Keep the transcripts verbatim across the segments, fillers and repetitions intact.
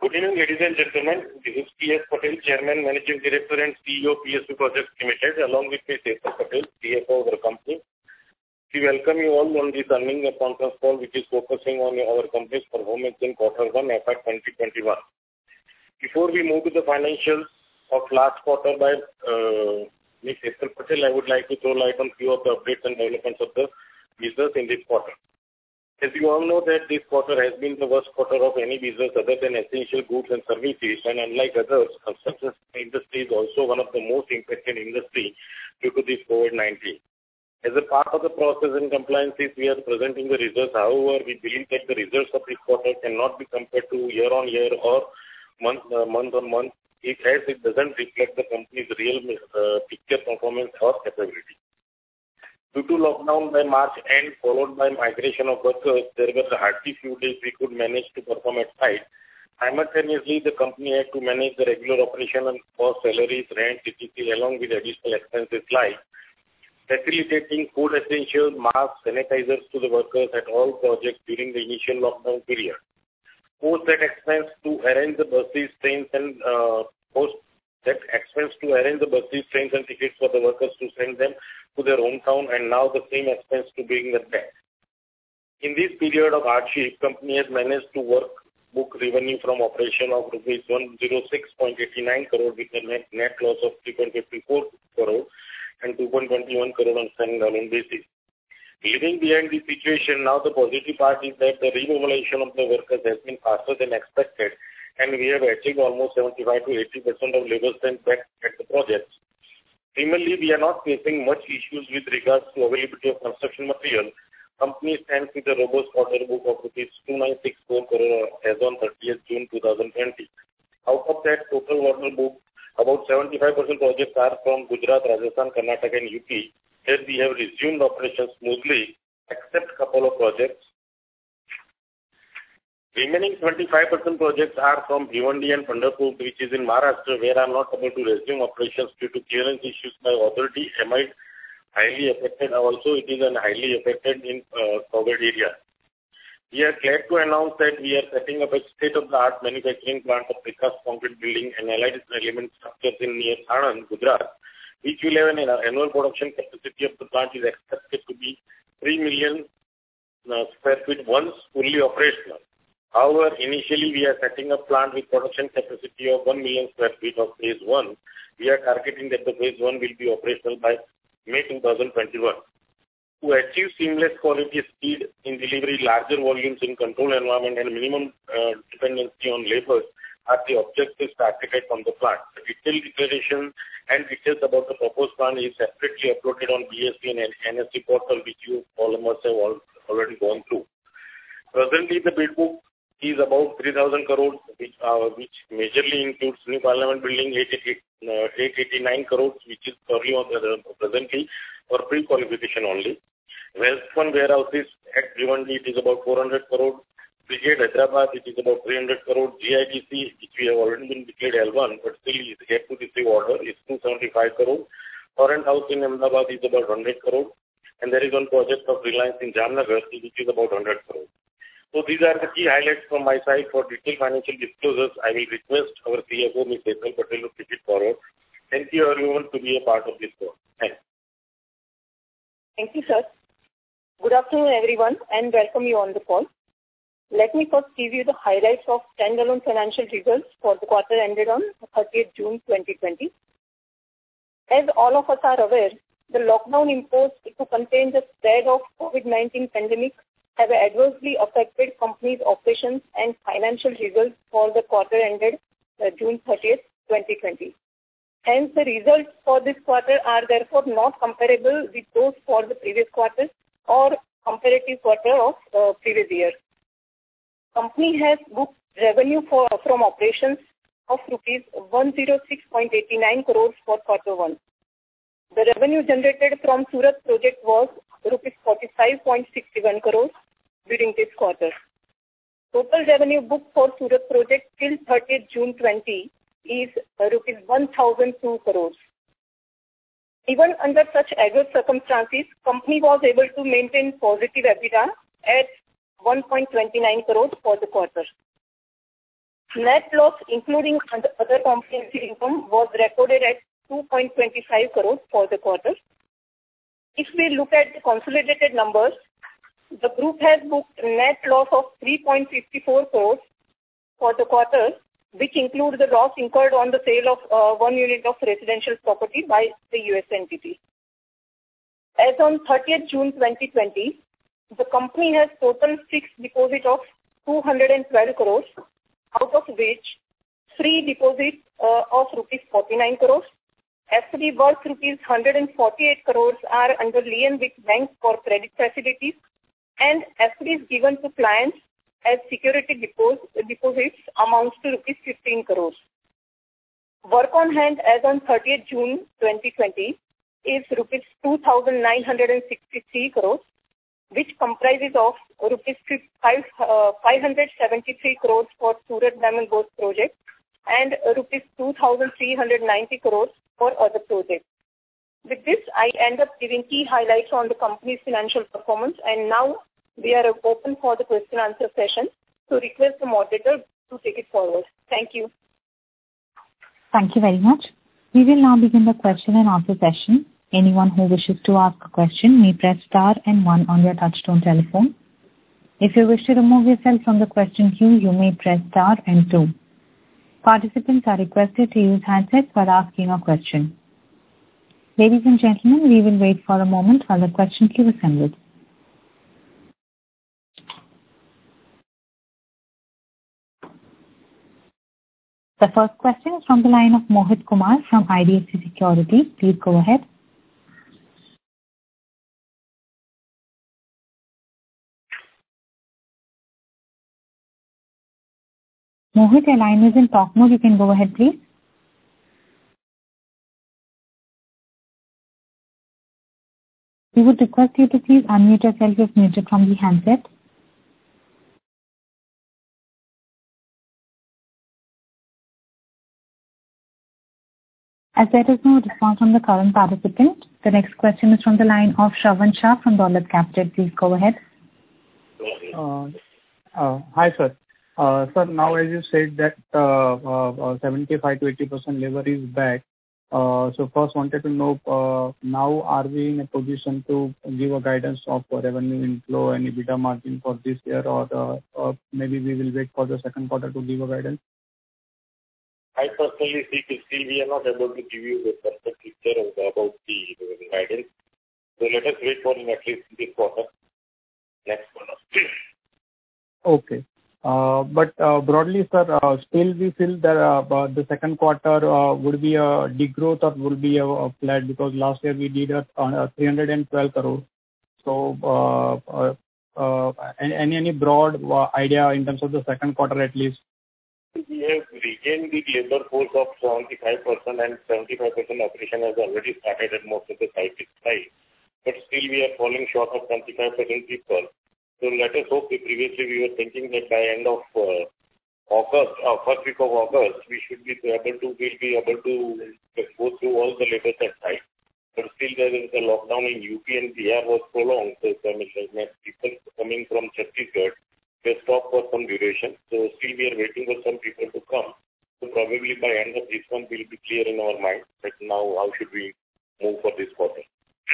Good evening, ladies and gentlemen. This is P S Patel, Chairman, Managing Director and C E O P S U Projects Limited, along with Miz Ethel Patel, C F O of our company. We welcome you all on this earnings conference call, which is focusing on our company's performance in quarter one F Y twenty twenty-one. Before we move to the financials of last quarter by uh, Miz Ethel Patel, I would like to throw light on few of the updates and developments of the business in this quarter. As you all know that this quarter has been the worst quarter of any business other than essential goods and services, and unlike others, construction industry is also one of the most impacted industry due to this COVID nineteen. As a part of the process and compliances, we are presenting the results. However, we believe that the results of this quarter cannot be compared to year on year or month, uh, month on month, if as it doesn't reflect the company's real uh, picture performance or capability. Due to lockdown by March end, followed by migration of workers, there were hardly few days we could manage to perform at site. Simultaneously, the company had to manage the regular operation and cost, salaries, rent, et cetera, along with additional expenses like facilitating food essentials, masks, sanitizers to the workers at all projects during the initial lockdown period. Post that expense to arrange the buses, trains, and uh, post that expense to arrange the buses, trains, and tickets for the workers to send them to their hometown, and now the same expense to bring them back. In this period of hardship, company has managed to work book revenue from operation of rupees one hundred six point eight nine crore with a net, net loss of three point five four crore and two point two one crore on standalone basis. Leaving behind this situation, now the positive part is that the remobilization of the workers has been faster than expected, and we have achieved almost seventy-five to eighty percent of labor strength back at the projects. Similarly, we are not facing much issues with regards to availability of construction material. Company stands with a robust order book of rupees two thousand nine hundred sixty-four crore as on thirtieth June twenty twenty. Out of that total order book, about seventy-five percent projects are from Gujarat, Rajasthan, Karnataka and U P. Here we have resumed operations smoothly, except couple of projects. Remaining twenty-five percent projects are from Bhiwandi and Pandharpur, which is in Maharashtra, where I am not able to resume operations due to clearance issues by authority, amid highly affected. Also, it is an highly affected in uh, COVID area. We are glad to announce that we are setting up a state-of-the-art manufacturing plant of precast concrete building and allied element structures in near Anand, Gujarat, which will have an annual production capacity of the plant is expected to be three million uh, square feet once fully operational. However, initially we are setting up plant with production capacity of one million square feet of phase one. We are targeting that the phase one will be operational by May twenty twenty-one. To achieve seamless quality, speed in delivery, larger volumes in controlled environment and minimum uh, dependency on labors are the objectives targeted from the plant. The detailed declaration and details about the proposed plant is separately uploaded on B S C and N S C portal, which you all must have all already gone through. Presently, the bid book is about three thousand crores, which, uh, which majorly includes new parliament building eight hundred eighty-nine crores, which is currently on the, uh, presently for pre-qualification only. Western warehouses at Bhiwandi, it is about four hundred crores. Brigade Hyderabad, it is about three hundred crores. G I D C, which we have already been declared L one, but still is yet to receive order, is two hundred seventy-five crores. Current house in Ahmedabad is about one hundred crores. And there is one project of Reliance in Jamnagar, which is about one hundred crores. So these are the key highlights from my side. For detailed financial disclosures, I will request our C F O, Miz Ethel Patel, to take it forward. Thank you everyone to be a part of this call. Thanks. Thank you, sir. Good afternoon, everyone, and welcome you on the call. Let me first give you the highlights of standalone financial results for the quarter ended on thirtieth June twenty twenty. As all of us are aware, the lockdown imposed to contain the spread of COVID nineteen pandemic have adversely affected company's operations and financial results for the quarter ended uh, June thirtieth twenty twenty. Hence, the results for this quarter are therefore not comparable with those for the previous quarter or comparative quarter of uh, previous year. Company has booked revenue for from operations of rupees one hundred six point eight nine crores for quarter one. The revenue generated from Surat project was rupees forty-five point six one crores during this quarter. Total revenue booked for Surat project till thirtieth June twenty is rupees one thousand two crores. Even under such adverse circumstances, company was able to maintain positive EBITDA at one point two nine crores for the quarter. Net loss, including other comprehensive income, was recorded at two point two five crores for the quarter. If we look at the consolidated numbers, the group has booked a net loss of three point five four crores for the quarter, which includes the loss incurred on the sale of uh, one unit of residential property by the U S entity. As on thirtieth June twenty twenty, the company has total fixed deposit of two hundred twelve crores, out of which free deposit uh, of rupees forty-nine crores, F D worth rupees one hundred forty-eight crores are under lien with banks for credit facilities, and F Ds given to clients as security deposits, deposits amounts to rupees fifteen crores. Work on hand as on thirtieth June twenty twenty is rupees two thousand nine hundred sixty-three crores, which comprises of rupees five hundred seventy-three crores for Surat Diamond Bourse project and rupees two thousand three hundred ninety crores for other projects. With this, I end up giving key highlights on the company's financial performance, and now we are open for the question answer session. So request the moderator to take it forward. Thank you. Thank you very much. We will now begin the question and answer session. Anyone who wishes to ask a question may press star and one on your touchtone telephone. If you wish to remove yourself from the question queue, you may press star and two. Participants are requested to use handsets while asking a question. Ladies and gentlemen, we will wait for a moment while the question queue assembles. The first question is from the line of Mohit Kumar from I D F C Securities. Please go ahead. Mohit, your line is in talk mode. You can go ahead, please. We would request you to please unmute yourself if muted from the handset. As there is no response from the current participant, the next question is from the line of Shravan Shah from Dolat Capital. Please go ahead. Uh, uh, hi, sir. Uh, sir, now as you said that uh, uh, seventy-five to eighty percent labor is back. Uh, so first wanted to know, uh, now are we in a position to give a guidance of revenue inflow and EBITDA margin for this year, or, uh, or maybe we will wait for the second quarter to give a guidance? I personally think still we are not able to give you the perfect picture about the guidance. So let us wait for at least this quarter, next quarter. Okay. Uh, but uh, broadly, sir, uh, still we feel that uh, the second quarter uh, would be a degrowth or would be a, a flat, because last year we did a, a three hundred twelve crore. So uh, uh, uh, any any broad uh, idea in terms of the second quarter at least? We have regained the labor force of seventy-five percent, and seventy-five percent operation has already started at most of the sites. But still we are falling short of seventy-five percent people. So let us hope that previously we were thinking that by end of uh, August, uh, first week of August, we should be able to, we'll be able to go through all the labor at site. But still there is a lockdown in U P and Bihar was prolonged. So I mean, people coming from Chhattisgarh, they stopped for some duration. So still we are waiting for some people to come. So probably by end of this month we'll be clear in our mind that now how should we move for this quarter.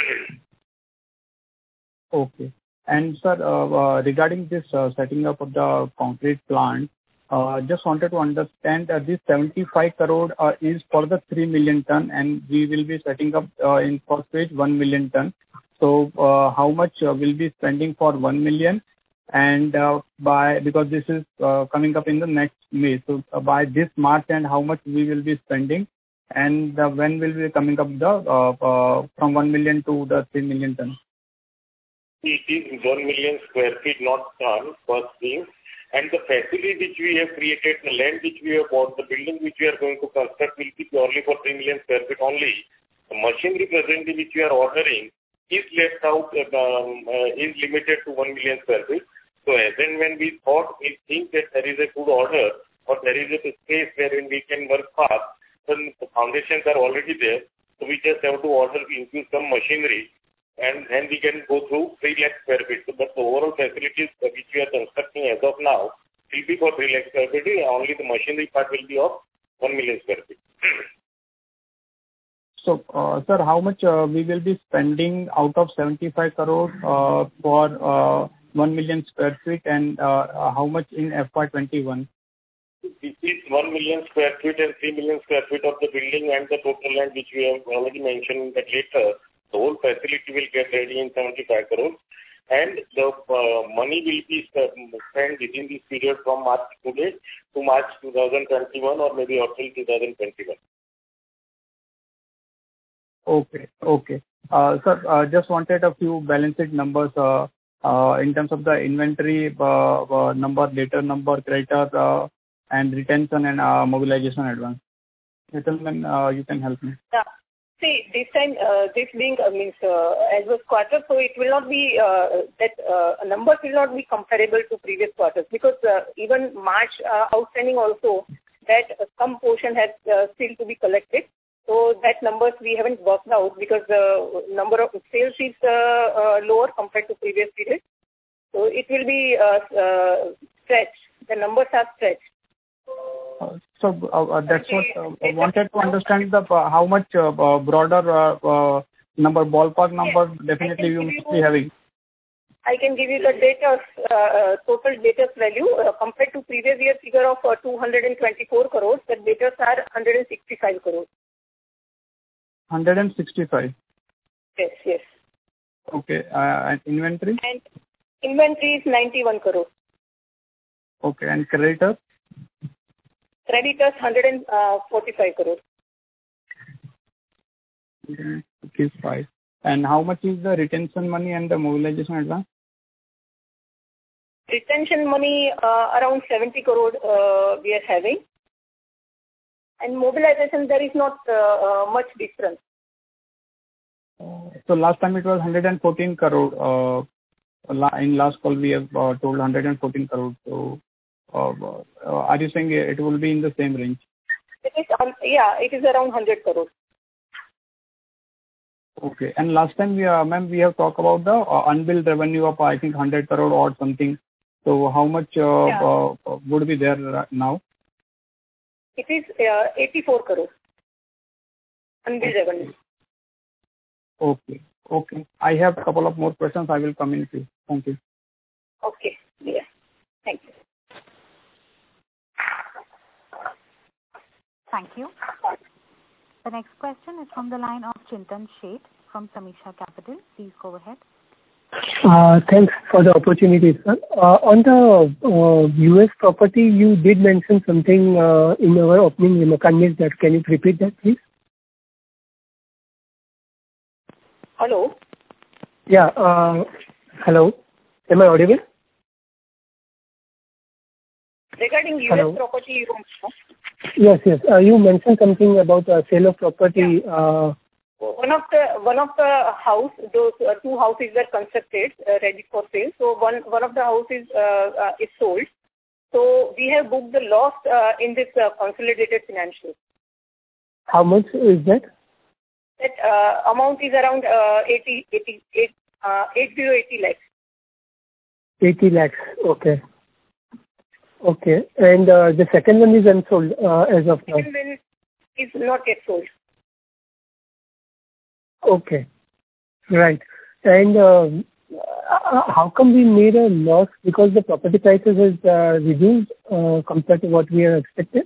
Okay. And sir, uh, uh, regarding this uh, setting up of the concrete plant, uh, just wanted to understand that this seventy-five crore uh, is for the three million ton, and we will be setting up uh, in first phase one million ton. So uh, how much uh, will be spending for one million? And uh, by, because this is uh, coming up in the next May, so uh, by this March, and how much we will be spending, and uh, when will be coming up the uh, uh, from one million to the three million ton? It is one million square feet, not ton, first thing. And the facility which we have created, the land which we have bought, the building which we are going to construct will be purely for three million square feet only. The machinery presently which we are ordering is left out, um, uh, is limited to one million square feet. So then when we thought, we think that there is a good order or there is a space wherein we can work fast, then the foundations are already there. So we just have to order, infuse some machinery, and then we can go through three lakh square feet. So, but the overall facilities which we are constructing as of now will be for three lakh square feet. Only the machinery part will be of one million square feet. So, uh, sir, how much uh, we will be spending out of seventy-five crore uh, for uh, one million square feet, and uh, uh, how much in F Y twenty-one? This is one million square feet and three million square feet of the building and the total land which we have already mentioned that later. The whole facility will get ready in seventy-five crores, and the uh, money will be spent within this period from March today to March twenty twenty-one or maybe April twenty twenty-one. Okay. Okay. Uh, Sir, uh, just wanted a few balance sheet numbers uh, uh, in terms of the inventory uh, uh, number, debtor number, creditor, uh, and retention and uh, mobilization advance. Gentlemen, uh, you can help me. Yeah. See, this time, uh, this being, uh, means, uh, as was quarter, so it will not be, uh, that uh, numbers will not be comparable to previous quarters, because uh, even March uh, outstanding also, that uh, some portion has uh, still to be collected. So that numbers we haven't worked out because the number of sales is uh, uh, lower compared to previous period. So it will be uh, uh, stretched. The numbers are stretched. Uh, so uh, uh, that's what uh, I wanted to understand the uh, how much uh, uh, broader uh, uh, number, ballpark number, yes, definitely you must be having. I can give you the data, uh, total data value uh, compared to previous year figure of uh, two hundred twenty-four crores. The data are one hundred sixty-five crores. one hundred sixty-five. Yes, yes. Okay. Uh, and inventory? And inventory is ninety-one crores. Okay. And creditors? Creditors one hundred forty-five crores. forty-five. And how much is the retention money and the mobilization advance? Retention money uh, around seventy crore uh, we are having. And mobilization, there is not uh, uh, much difference. So last time it was one hundred fourteen crore. Uh, in last call we have uh, told one hundred fourteen crore. So uh, uh, are you saying it will be in the same range? It is, um, yeah, it is around one hundred crore. Okay. And last time we, uh, ma'am, we have talked about the uh, unbilled revenue of I think one hundred crore or something. So how much uh, yeah. uh, would be there now? It is uh, eighty-four crores. Unbilled okay. revenue. Okay. Okay. I have a couple of more questions. I will come in to you. Thank you. Okay. Yeah. Thank you. Thank you. The next question is from the line of Chintan Sheth from Samisha Capital. Please go ahead. Uh, thanks for the opportunity, sir. Uh, on the uh, U S property, you did mention something uh, in our opening remarks. That can you repeat that, please? Hello. Yeah. Uh, hello. Am I audible? Regarding U S hello. property, you want to know? Yes, yes. Uh, you mentioned something about uh, sale of property. Yeah. Uh, One of the one of the house, those uh, two houses were constructed, uh, ready for sale. So one one of the houses uh, uh, is sold. So we have booked the loss uh, in this uh, consolidated financials. How much is that? That uh, amount is around uh, eighty, eighty, eight, uh, eighty, eighty lakhs. eighty lakhs. Okay. Okay. And uh, the second one is unsold uh, as of now. Second one is not yet sold. Okay. Right. And uh, how come we made a loss? Because the property prices has uh, reduced uh, compared to what we have expected?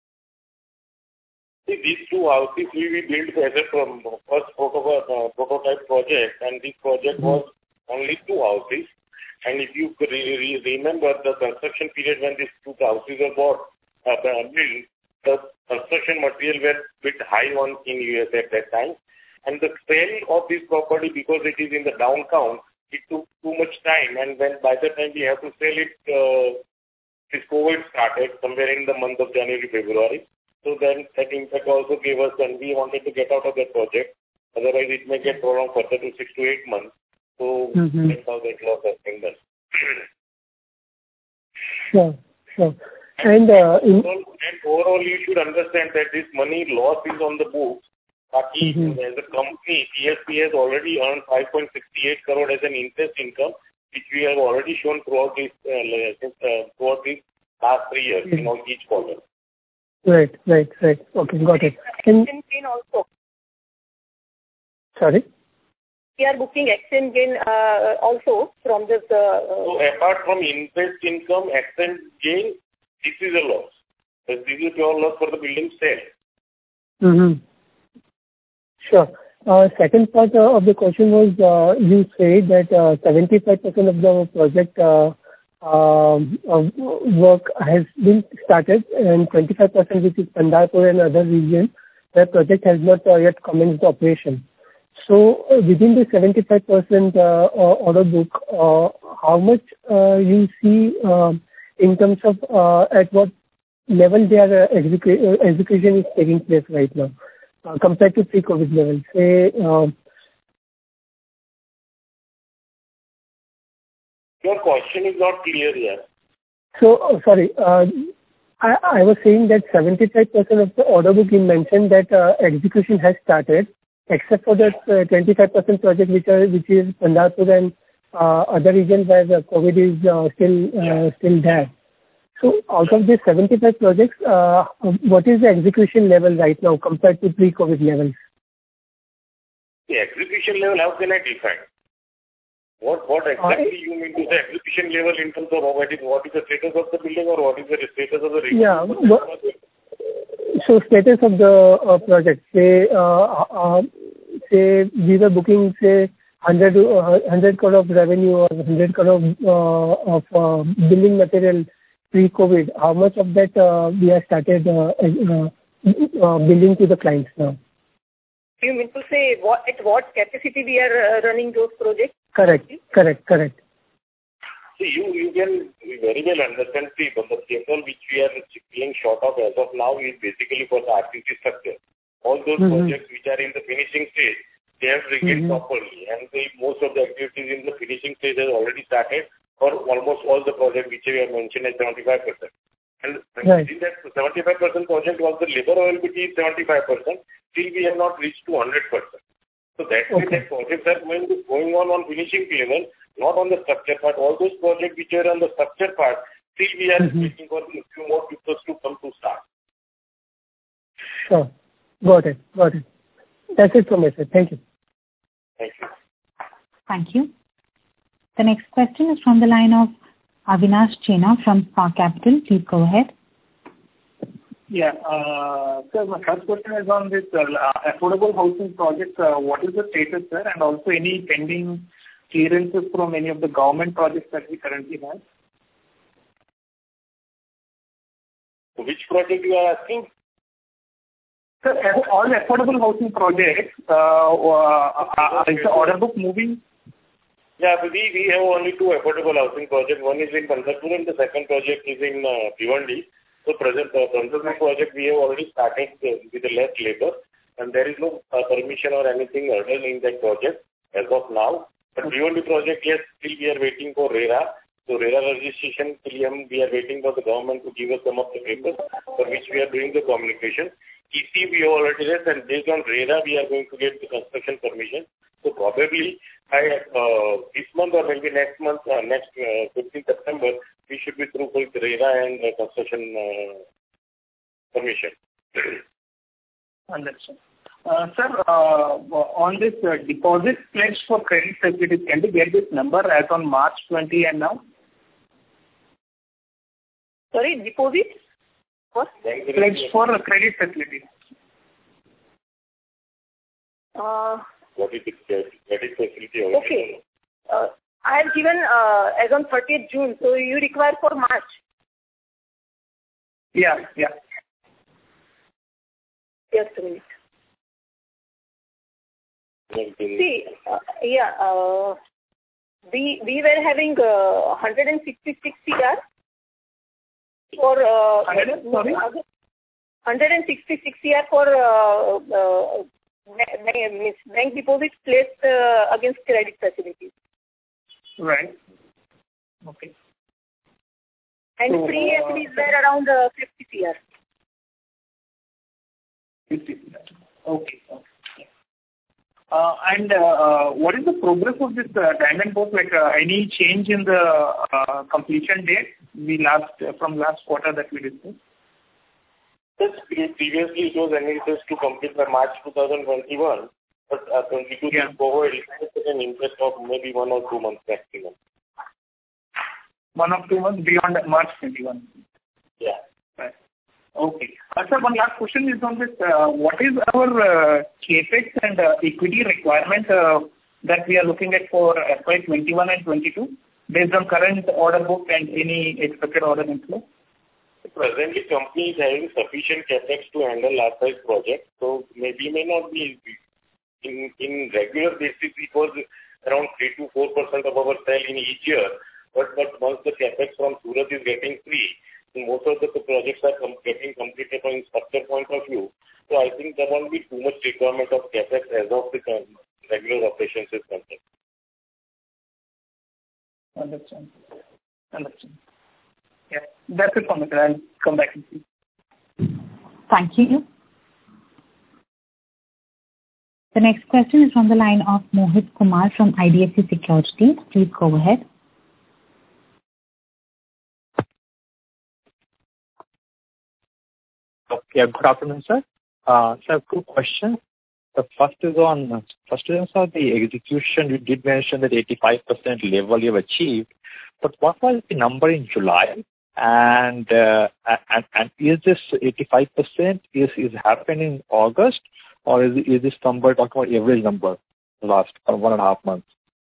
See, these two houses we, we built as a um, first prototype, uh, prototype project, and this project mm-hmm. was only two houses. And if you re- re- remember the construction period when these two houses were bought, uh, built, the construction material were a bit high on in U S at that time. And the sale of this property, because it is in the downtown, it took too much time. And when by the time we have to sell it, uh, this COVID started somewhere in the month of January, February. So then that impact also gave us, and we wanted to get out of that project. Otherwise, it may get prolonged further to six to eight months. So mm-hmm. that's how that loss has been done. Sure, sure. And, and, uh, in... and overall, you should understand that this money loss is on the books. But mm-hmm. as a company, T S P has already earned five point six eight crore as an interest income, which we have already shown throughout this uh, uh, throughout this last three years mm-hmm. in all each quarter. Right, right, right. Okay, got it. Exchange gain also. Sorry? We are booking exchange gain uh, also from this. Uh, so apart from interest income, exchange gain, this is a loss. This is your loss for the building sale. Mm-hmm. Sure. Uh, second part uh, of the question was uh, you said that uh, seventy-five percent of the project uh, uh, uh, work has been started and twenty-five percent which is Pandharpur and other regions, the project has not uh, yet commenced operation. So uh, within the seventy-five percent uh, order book, uh, how much uh, you see uh, in terms of uh, at what level their uh, execu- uh, execution is taking place right now? Uh, compared to pre-COVID levels, say. Uh, Your question is not clear yet. So, oh, sorry, uh, I, I was saying that seventy-five percent of the order book you mentioned that uh, execution has started, except for that uh, twenty-five percent project which are which is Pandharpur and uh, other regions where the COVID is uh, still uh, yeah. still there. So out of these seventy-five projects, uh, what is the execution level right now compared to pre-COVID levels? The execution level, how can I define? What what exactly uh, you mean to the execution level in terms of what is, what is the status of the building or what is the status of the region? Yeah. What, so status of the uh, project, say, uh, uh, say we were booking, say, one hundred, uh, one hundred crore of revenue or one hundred crore of, uh, of uh, building material pre-COVID, how much of that uh, we have started uh, uh, uh, billing to the clients now? You mean to say what, at what capacity we are uh, running those projects? Correct, correct, correct. See, you, you can very well understand, see, but the cable which we are being short of as of now is basically for the R C C structure. All those mm-hmm. projects which are in the finishing stage, they have regained mm-hmm. properly, and the, most of the activities in the finishing stage has already started for almost all the projects which we have mentioned as seventy-five percent. And right. within that seventy-five percent project was the labor availability is seventy-five percent, still we have not reached to one hundred percent. So that's why okay. the projects are going, going on on finishing level, not on the structure part. All those projects which are on the structure part, still we are mm-hmm. waiting for a few more people to come to start. Sure. Got it. Got it. That's it from my side. Thank you. Thank you. Thank you. The next question is from the line of Avinash Chena from Spark Capital. Please go ahead. Yeah. Uh, so my first question is on this uh, affordable housing project. Uh, what is the status there, and also any pending clearances from any of the government projects that we currently have? Which project you are asking? So all affordable housing projects, uh, uh, is the order book moving? Yeah, we, we have only two affordable housing projects. One is in Pandharpur and the second project is in uh, Bhiwandi. So present uh, Pandharpur project we have already started uh, with the less labor, and there is no uh, permission or anything other in that project as of now. But Bhiwandi project, yes, still we are waiting for RERA. So RERA registration, we are waiting for the government to give us some of the papers for which we are doing the communication. E C we have already left, and based on RERA we are going to get the construction permission. So probably I, uh, this month or maybe next month, uh, next uh, fifteenth September, we should be through with RERA and uh, construction uh, permission. Understood. Uh, sir, uh, on this uh, deposit pledge for credit facilities, can we get this number as on March twentieth and now? Sorry, deposit? What? Pledge for uh, credit facilities. Uh, what is the credit facility? Okay. Uh, I have given uh, as on thirtieth June, so you require for March? Yeah, yeah. Just a minute. See, uh, yeah, uh, we we were having uh, one hundred sixty-six C R for uh, sorry? one hundred sixty-six C R for uh, uh, bank, bank deposits placed uh, against credit facilities. Right. Okay. And so, free uh, is there around uh, fifty C R. fifty C R. Okay. Okay. Uh, and uh, what is the progress of this uh, diamond bourse? Like uh, any change in the uh, uh, completion date we last uh, from last quarter that we discussed? Yes, previously it was envisaged to complete by March twenty twenty-one, but uh, twenty-two Yeah. forward, it has an interest of maybe one or two months maximum. One or two months beyond March twenty-one. Yeah. Right. Okay. Uh, sir, one last question is on this. Uh, what is our uh, capex and uh, equity requirement uh, that we are looking at for F Y twenty-one and twenty-two based on current order book and any expected order inflow? Presently, company is having sufficient capex to handle large-size projects, so maybe may not be in in regular basis. It was around three to four percent of our sale in each year. But but once the capex from Surat is getting free, most of the projects are com- getting completed from structure point of view. So I think there won't be too much requirement of capex as of the um, regular operations is concerned. Understand. Understand. Yeah, that's it for me, sir. I'll come back and see. Thank you. The next question is from the line of Mohit Kumar from I D F C Securities. Please go ahead. Okay, good afternoon, sir. Uh, so I have two questions. The first is on first is on the execution. You did mention that eighty-five percent level you have achieved, but what was the number in July? And uh, and, and is this eighty-five percent is is happening in August, or is is this number talking about average number the last uh, one and a half months?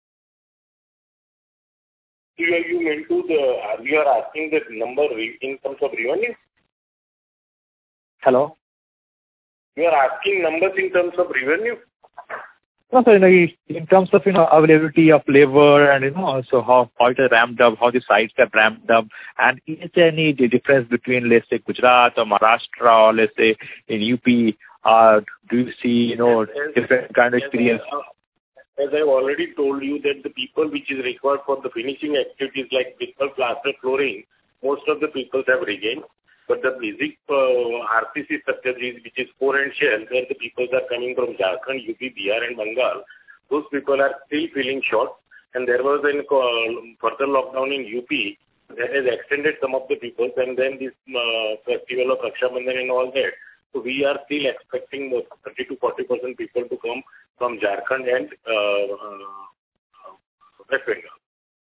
You are you meant to the you are asking the number in terms of revenue? Hello. You are asking numbers in terms of revenue? No, so, you know, in terms of, you know, availability of labor and, you know, also how, how it has ramped up, how the sites have ramped up, and is there any difference between, let's say, Gujarat or Maharashtra or, let's say, in U P? Uh, do you see, you know, different kind of experience? As I've already told you that the people which is required for the finishing activities like people plaster flooring, most of the people have regained. But the basic uh, R C C structure, which is core and shell, where the people are coming from Jharkhand, U P, Bihar and Bengal, those people are still feeling short. And there was a uh, further lockdown in U P that has extended some of the people, and then this uh, festival of Raksha Bandhan and all that. So we are still expecting thirty to forty percent people to come from Jharkhand and uh, uh, West Bengal.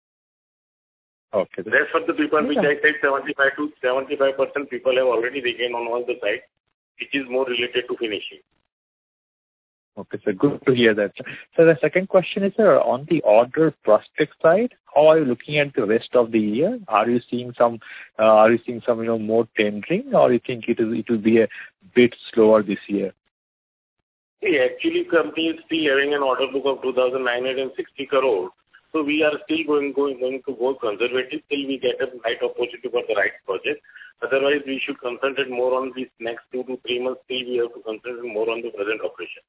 Okay. Rest of the people, which I said seventy-five to seventy-five percent people have already regained on all the sites, which is more related to finishing. Okay, so good to hear that. So the second question is, sir, on the order prospect side, how are you looking at the rest of the year? Are you seeing some, uh, are you seeing some, you know, more tendering, or you think it is it will be a bit slower this year? See, actually, company is still having an order book of two thousand nine hundred sixty crore. So we are still going, going, going to go conservative till we get a right opportunity for the right project. Otherwise, we should concentrate more on these next two to three months till we have to concentrate more on the present operation.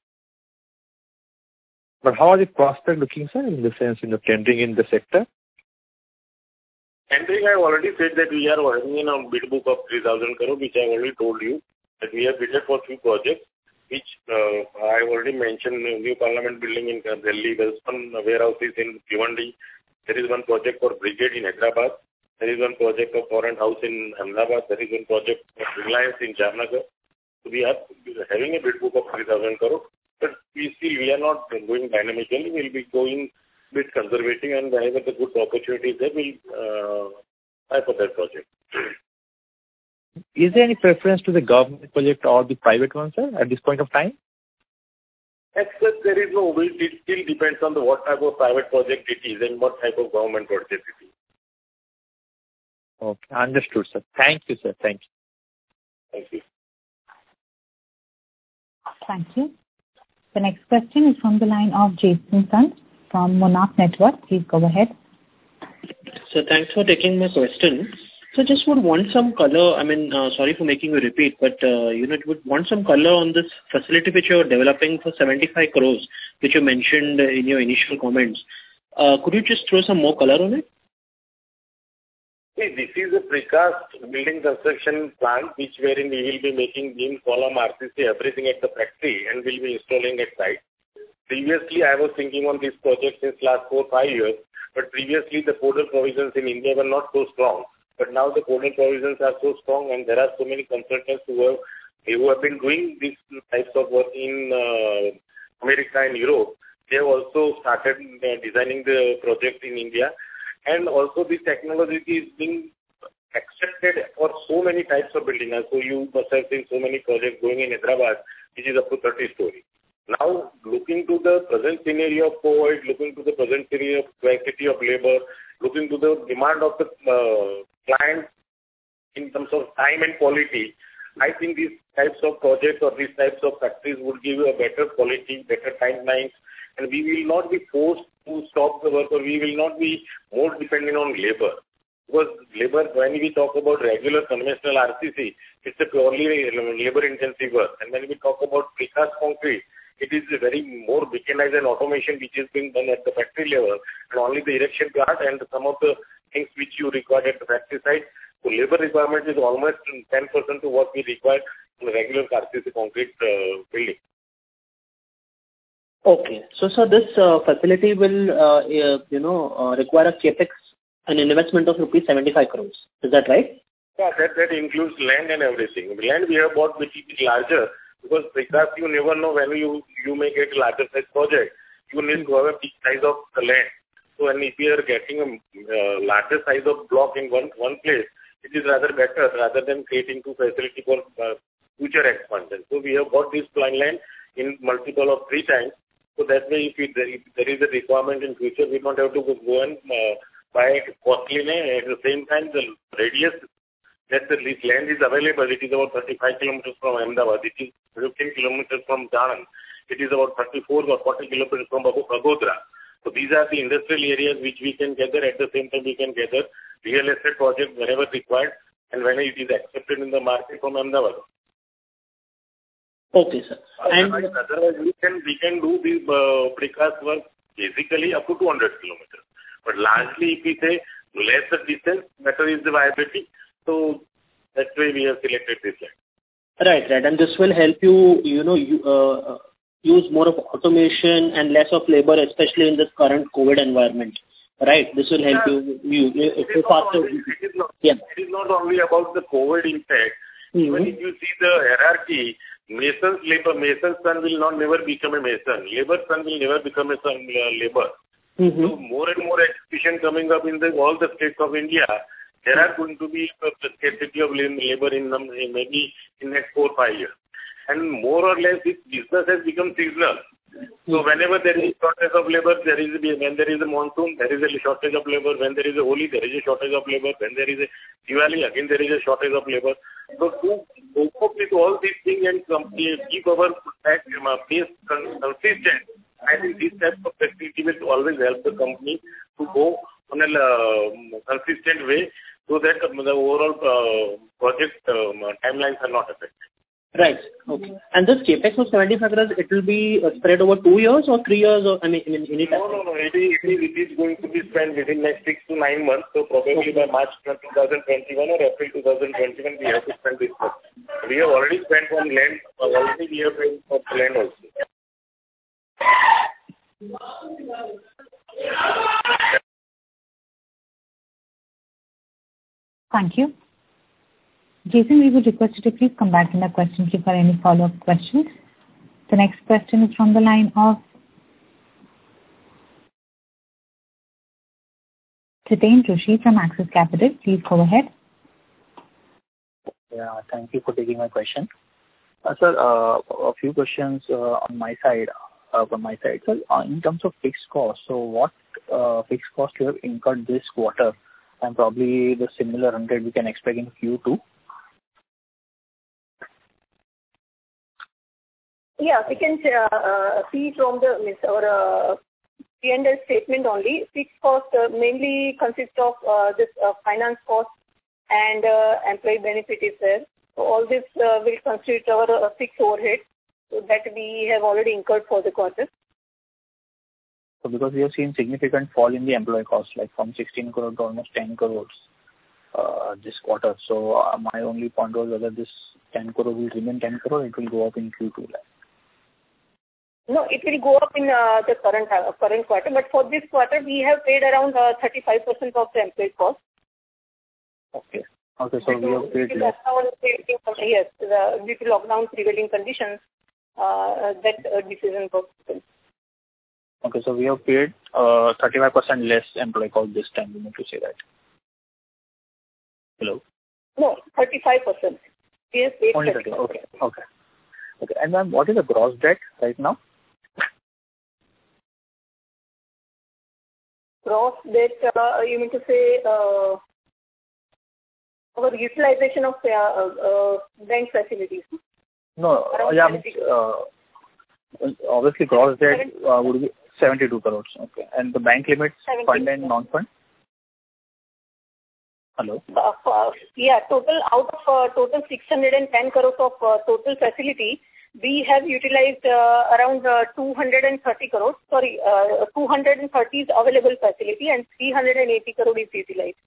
But how are the prospects looking, sir, in the sense, you know, tendering in the sector? Tendering, I have already said that we are working in a bid book of three thousand crore, which I have already told you that we have bidded for few projects, which uh, I have already mentioned, new Parliament building in Delhi, there is one warehouses in Bhiwandi, there is one project for Brigade in Hyderabad, there is one project of Foreign House in Ahmedabad, there is one project of Reliance in Jamnagar. So we are having a bid book of three thousand crore, but we see we are not going dynamically, we will be going a bit conservative, and whenever the good opportunity is there, we will uh, apply for that project. Is there any preference to the government project or the private one, sir, at this point of time? Except there is no, it still depends on the what type of private project it is and what type of government project it is. Okay, understood, sir. Thank you, sir. Thank you. Thank you. Thank you. The next question is from the line of Jason Sun from Monarch Network. Please go ahead. So thanks for taking my question. So just would want some color, I mean, uh, sorry for making you repeat, but, uh, you know, would want some color on this facility which you're developing for seventy-five crores, which you mentioned in your initial comments. Uh, could you just throw some more color on it? See, this is a precast building construction plant, which wherein we will be making beam, column, R C C, everything at the factory, and will be installing at site. Previously, I was thinking on this project since last four, five years, But previously, the codal provisions in India were not so strong. But now the codal provisions are so strong, and there are so many consultants who have who have been doing these types of work in uh, America and Europe. They have also started uh, designing the project in India, and also this technology is being accepted for so many types of building. And so you must have seen so many projects going in Hyderabad, which is up to thirty stories. Now, looking to the present scenario of COVID, looking to the present scenario of scarcity of labor, looking to the demand of the uh, client in terms of time and quality, I think these types of projects or these types of factories would give you a better quality, better timelines, and we will not be forced to stop the work, or we will not be more dependent on labor. Because labor, when we talk about regular conventional R C C, it's a purely labor-intensive work. And when we talk about precast concrete, it is a very more mechanized and automation which is being done at the factory level, and only the erection part and some of the things which you require at the factory side. So labor requirement is almost ten percent to what we require in a regular R C C concrete uh, building. Okay. So, sir, this uh, facility will, uh, uh, you know, uh, require a capex, an investment of rupees seventy-five crores. Is that right? Yeah, that, that includes land and everything. The land we have bought which is larger, because precast you never know when you, you may get larger size project. You need to have a big size of the land. So, and if you are getting a uh, larger size of block in one, one place, it is rather better rather than creating two facility for uh, future expansion. So, we have bought this plan land in multiple of three times. So, that way if, it, if there is a requirement in future, we don't have to go and uh, buy it costly. At the same time, the radius that the land is available, it is about thirty-five kilometers from Ahmedabad. It is fifteen kilometers from Jhanand. It is about thirty-four or forty kilometers from Agodra. So these are the industrial areas which we can gather. At the same time, we can gather real estate projects whenever required and when it is accepted in the market from Ahmedabad. Okay, sir. And otherwise, otherwise we can we can do this uh, precast work basically up to two hundred kilometers. But largely, if we say less the distance, better is the viability. So that's why we have selected this land. Right, right. And this will help you, you know, you, uh, use more of automation and less of labor, especially in this current COVID environment. Right? This will help yeah. you. you, you it, is faster. Only, it, is not, yeah. it is not only about the COVID impact. Mm-hmm. Even if you see the hierarchy, mason's labor, mason's son will not never become a mason. Labor's son will never become a son uh, labor. Mm-hmm. So more and more execution coming up in the, all the states of India. There are going to be a scarcity of labor in, um, in maybe in next four five years, and more or less this business has become seasonal. So whenever there is shortage of labor, there is a, when there is a monsoon, there is a shortage of labor. When there is a Holi, there is a shortage of labor. When there is a Diwali, again there is a shortage of labor. So to cope with all these things and keep our pace consistent, I think this type of facility will always help the company to go on a uh, consistent way, so that uh, the overall uh, project uh, timelines are not affected. Right. Okay. And this capex of seventy-five crores, it will be uh, spread over two years or three years, or I mean, in any time? No, no, no. It is, it is, it is going to be spent within next six to nine months. So probably okay. by March twenty twenty-one or April twenty twenty-one, we have to spend this month. We have already spent on land. Already we have paid for land also. Thank you. Jason, we would request you to please come back in the question queue for any follow-up questions. The next question is from the line of Jiten Joshi from Axis Capital. Please go ahead. Yeah, thank you for taking my question. Uh, sir, uh, a few questions uh, on my side. Uh, from my side, sir, uh, in terms of fixed cost, so what uh, fixed cost you have incurred this quarter, and probably the similar one hundred we can expect in Q two? Yeah, we can uh, see from the our uh, P and L statement only. Fixed cost uh, mainly consists of uh, this uh, finance cost and uh, employee benefit is there. So all this uh, will constitute our uh, fixed overhead, so that we have already incurred for the quarter. So because we have seen significant fall in the employee cost, like from sixteen crore to almost ten crores uh, this quarter. So uh, my only point was whether this ten crore will remain ten crore, it will go up in Q two. No, it will go up in uh, the current uh, current quarter, but for this quarter, we have paid around uh, thirty-five percent of the employee cost. Okay. Okay, so we have paid less. Yes, the, due to lockdown prevailing conditions, uh, that uh, decision was taken. Okay, so we have paid uh, thirty-five percent less employee cost this time. You need to say that. Hello? No, thirty-five percent. We have paid Only thirty. Okay. Okay. Okay. And ma'am, what is the gross debt right now? Gross debt, uh, you mean to say uh, our utilization of uh, uh, bank facilities? No, uh, yeah, uh, obviously gross debt uh, would be seventy-two crores. Okay. And the bank limits, fund and non-fund? Hello? Uh, uh, yeah, total out of uh, total six hundred ten crores of uh, total facility, we have utilized uh, around uh, two hundred thirty crores. Sorry, uh, two hundred thirty is available facility and three hundred eighty crores is utilized.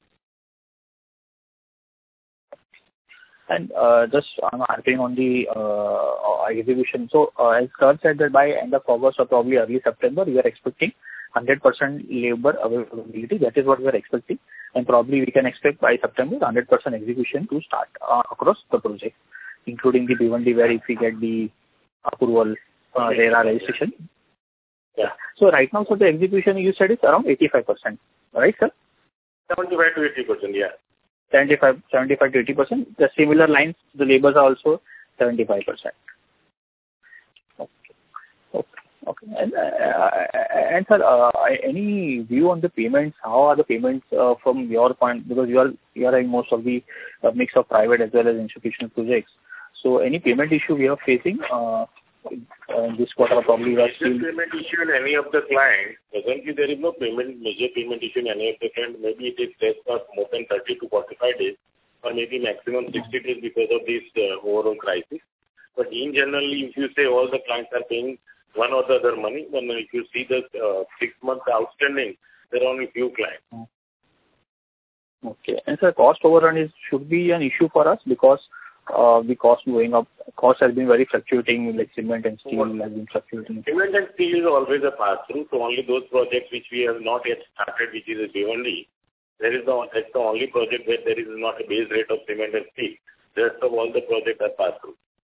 And uh, just I'm asking on the uh, execution. So uh, as Sir said that by end of August or probably early September, we are expecting one hundred percent labor availability. That is what we are expecting. And probably we can expect by September one hundred percent execution to start uh, across the project, including the Bhiwandi where if we get the approval, uh, there are registration. Yeah. So right now, so the execution you said is around eighty-five percent, right, sir? seventy-five to eighty percent, yeah. seventy-five, seventy-five to eighty percent. The similar lines, the labors are also seventy-five percent. Okay. Okay. Okay. And, uh, and sir, uh, any view on the payments? How are the payments uh, from your point? Because you are you are in most of the uh, mix of private as well as institutional projects. So any payment issue we are facing uh, uh, this quarter probably we are still... Major payment issue in any of the clients. Presently there is no payment major payment issue in any of the clients. Maybe it is less for more than thirty to forty-five days or maybe maximum sixty days because of this uh, overall crisis. But in generally, if you say all the clients are paying one or the other money, then if you see the uh, six months outstanding, there are only few clients. Okay. And sir, cost overrun is should be an issue for us because uh, the cost going up, cost has been very fluctuating, like cement and steel what? has been fluctuating. Cement and steel is always a pass-through, so only those projects which we have not yet started, which is a Bhiwandi, there is no, that's the only project where there is not a base rate of cement and steel. The rest of all the projects are pass-through.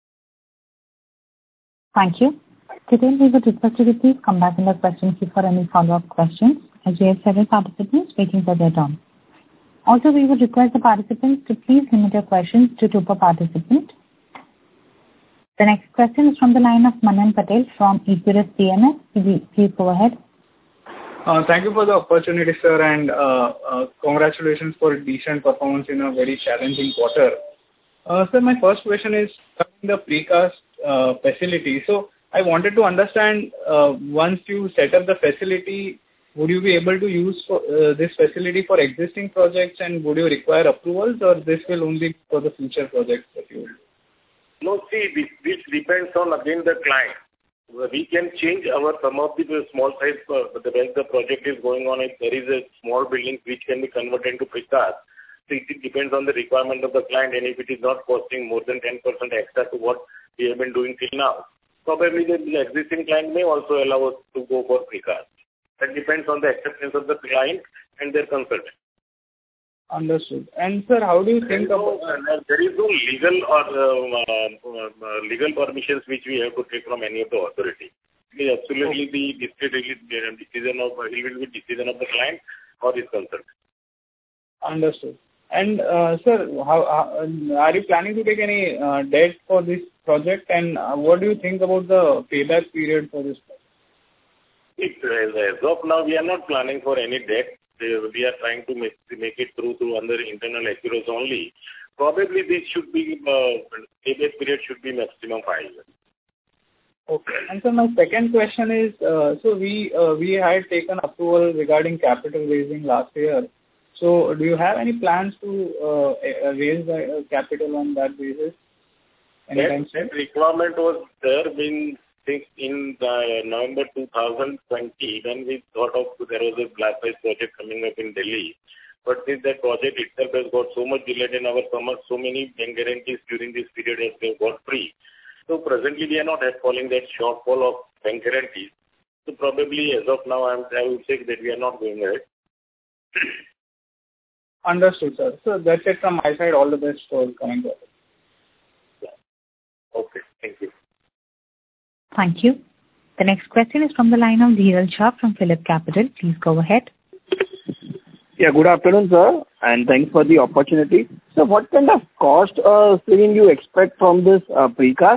Thank you. Today we would request you to please come back in the question queue for any follow-up questions, as we have several participants waiting for their turn. Also, we would request the participants to please limit your questions to two per participant. The next question is from the line of Manan Patel from Equirus P M S. Please go ahead. Uh, thank you for the opportunity, sir, and uh, uh, congratulations for decent performance in a very challenging quarter. Uh, sir, my first question is the precast uh, facility. So, I wanted to understand, uh, once you set up the facility, would you be able to use for, uh, this facility for existing projects and would you require approvals or this will only be for the future projects that you will? No, see, this, this depends on again the client. We can change our some of the small size, uh, the when the project is going on, if there is a small building which can be converted into precast. So it, it depends on the requirement of the client, and if it is not costing more than ten percent extra to what we have been doing till now, probably the existing client may also allow us to go for precast. That depends on the acceptance of the client and their consultant. Understood. And sir, how do you think there about... No, uh, there is no legal or uh, uh, legal permissions which we have to take from any of the authority. It is absolutely okay. the decision of, it will be decision of the client or his consultant. Understood. And uh, sir, how, how are you planning to take any uh, debt for this project, and uh, what do you think about the payback period for this project? It, as of now, we are not planning for any debt. We are trying to make, make it through through under internal accruals only. Probably this should be uh, payback period should be maximum five years. Okay. And so my second question is, uh, so we uh, we had taken approval regarding capital raising last year. So do you have any plans to uh, raise the uh, capital on that basis? That, that requirement was there in, in the November two thousand twenty when we thought of there was a glass size project coming up in Delhi. But since that project itself has got so much delayed in our summer, so many bank guarantees during this period has got free. So presently we are not falling that shortfall of bank guarantees. So probably as of now, I'm, I would say that we are not going ahead. Understood, sir. So that's it from my side. All the best for coming forward. Yeah. Okay. Thank you. Thank you. The next question is from the line of Dhiral Shah from Phillip Capital. Please go ahead. Yeah, good afternoon, sir, and thanks for the opportunity. So what kind of cost uh, saving you expect from this uh, precast?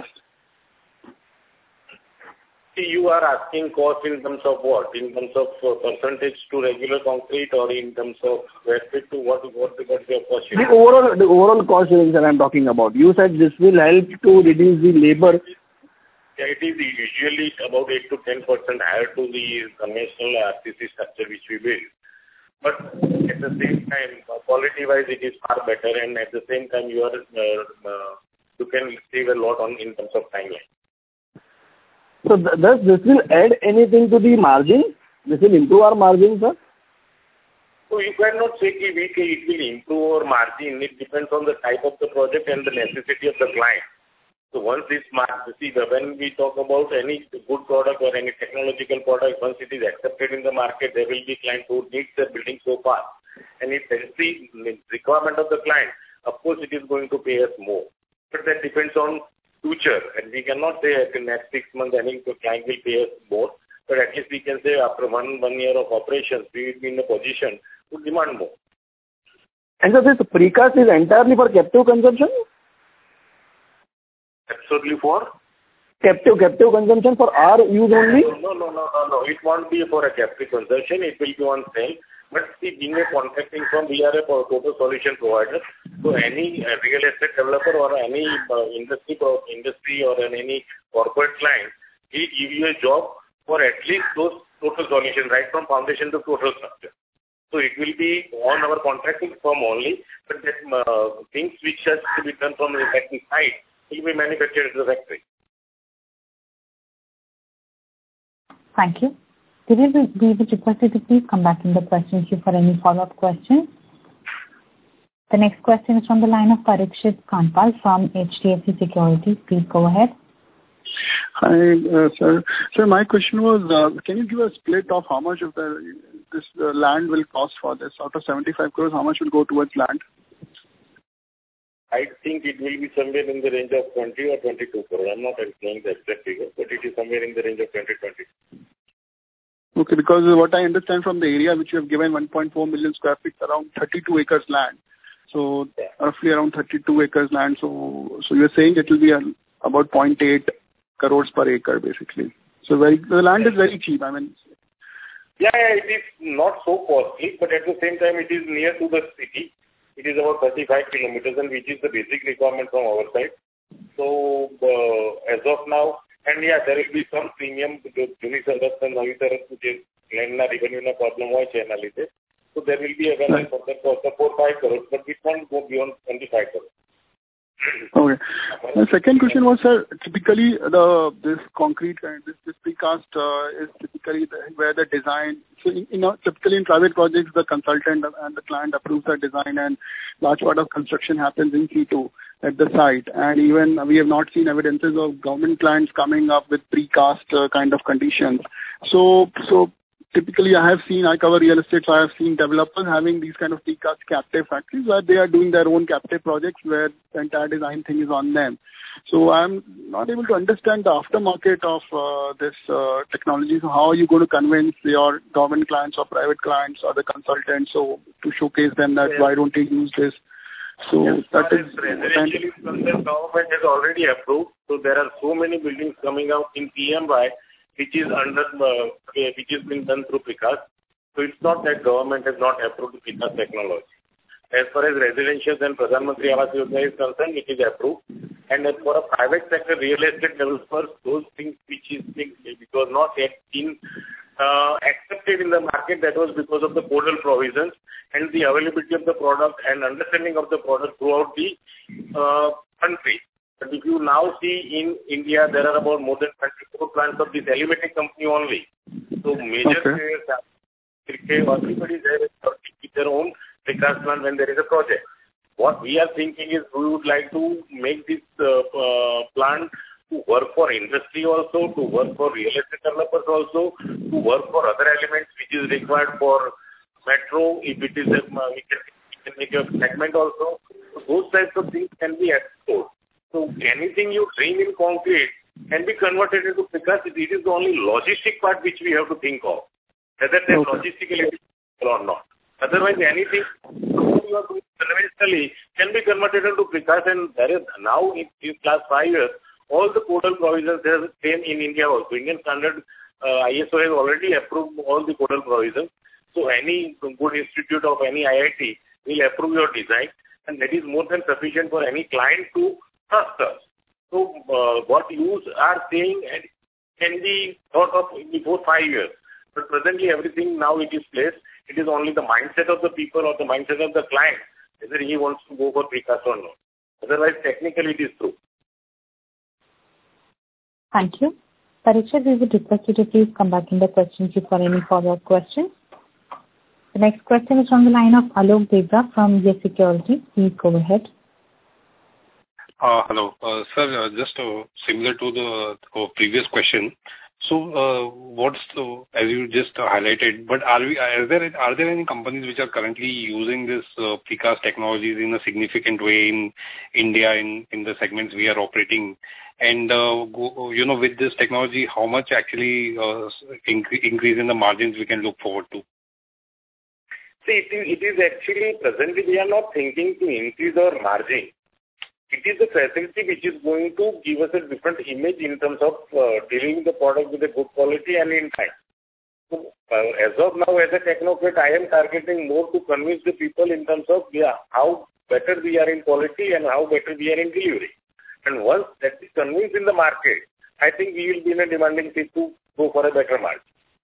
See, you are asking cost in terms of what? In terms of uh, percentage to regular concrete or in terms of square feet to what, what, what's your cost? The overall, the overall cost savings that I'm talking about. You said this will help to reduce the labor. Yeah, it is usually about eight to ten percent higher to the conventional R C C structure which we build. But at the same time, quality-wise, it is far better, and at the same time, you are uh, uh, you can save a lot on in terms of timeline. So th- does this will add anything to the margin? This will improve our margin, sir? So you cannot say that it will improve our margin. It depends on the type of the project and the necessity of the client. So once this margin, see, when we talk about any good product or any technological product, once it is accepted in the market, there will be clients who need the building so fast. And if there is the requirement of the client, of course it is going to pay us more. But that depends on future. And we cannot say that in the next six months any client will pay us more. But at least we can say after one, one year of operations, we will be in a position to demand more. And so this precast is entirely for captive consumption? Absolutely for? Captive, captive consumption for our use only? No, no, no, no, no. It won't be for a captive consumption. It will be on sale. But see, being a contracting firm, we are a total solution provider. So any uh, real estate developer or any uh, industry or industry or any corporate client, we give you a job for at least those total solutions, right from foundation to total structure. So it will be on our contracting firm only, but that uh, things which has to be done from the factory side will be manufactured at the factory. Thank you. We will be requested to please come back in the question queue for any follow-up questions. The next question is from the line of Parikshit Kandpal from H D F C Securities. Please go ahead. Hi, uh, sir. Sir, my question was, uh, can you give a split of how much of the this uh, land will cost for this? Out of seventy-five crores, how much will go towards land? I think it will be somewhere in the range of twenty or twenty-two crore. I'm not saying the exact figure, but it is somewhere in the range of twenty, twenty. Okay, because what I understand from the area which you have given one point four million square feet, around thirty-two acres land. So yeah. Roughly around thirty-two acres land. So so you're saying it will be a, about zero point eight crores per acre basically. So very, the land is very cheap. I mean. Yeah, yeah, it is not so costly, but at the same time it is near to the city. It is about thirty-five kilometers, and which is the basic requirement from our side. So uh, as of now, and yeah, there will be some premium because Juni Sarat and Navi Sarat which is land na revenue na problem hoy છે એના લીધે. So there will be a value for the cost of four to five crores, but we can't go beyond twenty-five crores. Okay. The second question was, sir, typically the this concrete kind, this, this precast uh, is typically the, where the design, so in, you know, typically in private projects, the consultant and the client approves the design and large part of construction happens in situ at the site. And even we have not seen evidences of government clients coming up with precast uh, kind of conditions. So, so typically I have seen, I cover real estate, so I have seen developers having these kind of precast captive factories where they are doing their own captive projects where the entire design thing is on them. So I'm not able to understand the aftermarket of uh, this uh, technology. So how are you going to convince your government clients or private clients or the consultants so to showcase them that yes. why don't you use this? So yes, that is... Residentially, the government has already approved. So there are so many buildings coming out in P M Y which is under, uh, which is being done through precast. So it's not that government has not approved precast technology. As far as residential and Pradhan Mantri Awas Yojana is concerned, it is approved. And as for a private sector real estate developers, those things which is which was not yet been uh, accepted in the market, that was because of the portal provisions and the availability of the product and understanding of the product throughout the uh, country. But if you now see in India, there are about more than twenty-four plants of this Alumatic company only. So major players, okay. everybody is there to keep their own precast plant when there is a project. What we are thinking is we would like to make this uh, uh, plant to work for industry also, to work for real estate developers also, to work for other elements which is required for metro, if it is a, we can, we can make a segment also. So those types of things can be explored. So anything you dream in concrete can be converted into precast. It is the only logistic part which we have to think of, whether that okay. logistically or not. Otherwise, anything you are doing conventionally can be converted into precast, and there is now in these last five years, all the codal provisions are the same in India also. Indian standard uh, I S O has already approved all the codal provisions. So any good institute of any I I T will approve your design, and that is more than sufficient for any client to trust us. So uh, what you are saying can be thought of before five years. But presently everything now it is placed. It is only the mindset of the people or the mindset of the client, whether he wants to go for precast or not. Otherwise, technically it is true. Thank you. Parikshit, we would request you to please come back in the question queue for any follow-up questions. The next question is from the line of Alok Debra from Yes Securities. Please go ahead. Uh, hello. Uh, sir, uh, just uh, similar to the uh, previous question. So, uh, what's the, as you just uh, highlighted, but are we, are there, are there any companies which are currently using this uh, precast technologies in a significant way in India, in, in the segments we are operating? And, uh, go, you know, with this technology, how much actually uh, incre- increase in the margins we can look forward to? See, it is, it is actually, presently we are not thinking to increase our margin. It is a facility which is going to give us a different image in terms of uh, delivering the product with a good quality and in time. So, uh, as of now, as a technocrat, I am targeting more to convince the people in terms of yeah, how better we are in quality and how better we are in delivery. And once that is convinced in the market, I think we will be in a demanding state to go for a better margin.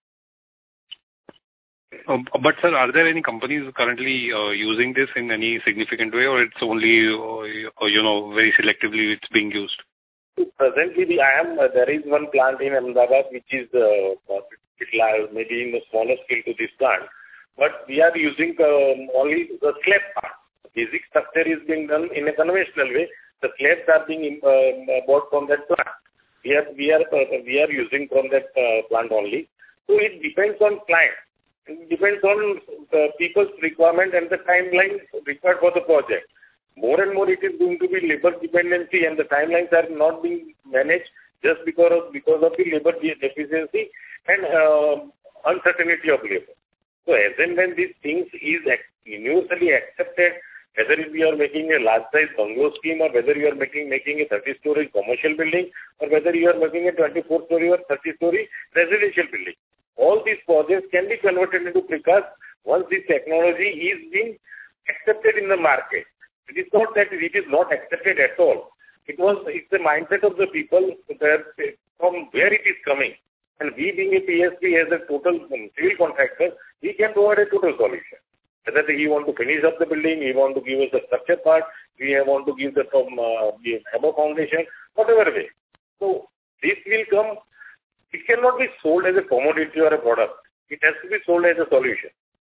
Uh, but sir, are there any companies currently uh, using this in any significant way, or it's only uh, you know very selectively it's being used? Presently, the, I am uh, there is one plant in Ahmedabad which is uh, maybe in the smaller scale to this plant, but we are using uh, only the slab part. The basic structure is being done in a conventional way. The slabs are being uh, bought from that plant. We are we are uh, we are using from that uh, plant only. So it depends on client. It depends on the people's requirement and the timeline required for the project. More and more it is going to be labor dependency, and the timelines are not being managed just because of, because of the labor deficiency and uh, uncertainty of labor. So as and when these things is universally accepted, whether we are making a large size bungalow scheme or whether you are making making a thirty story commercial building or whether you are making a twenty-four story or thirty story residential building. All these projects can be converted into precast once this technology is being accepted in the market. It is not that it is not accepted at all. It was, it's the mindset of the people that from where it is coming. And we being a P S P as a total civil contractor, we can provide a total solution. Whether he want to finish up the building, he want to give us the structure part, we want to give the from uh, the above foundation, whatever way. So this will come. It cannot be sold as a commodity or a product. It has to be sold as a solution.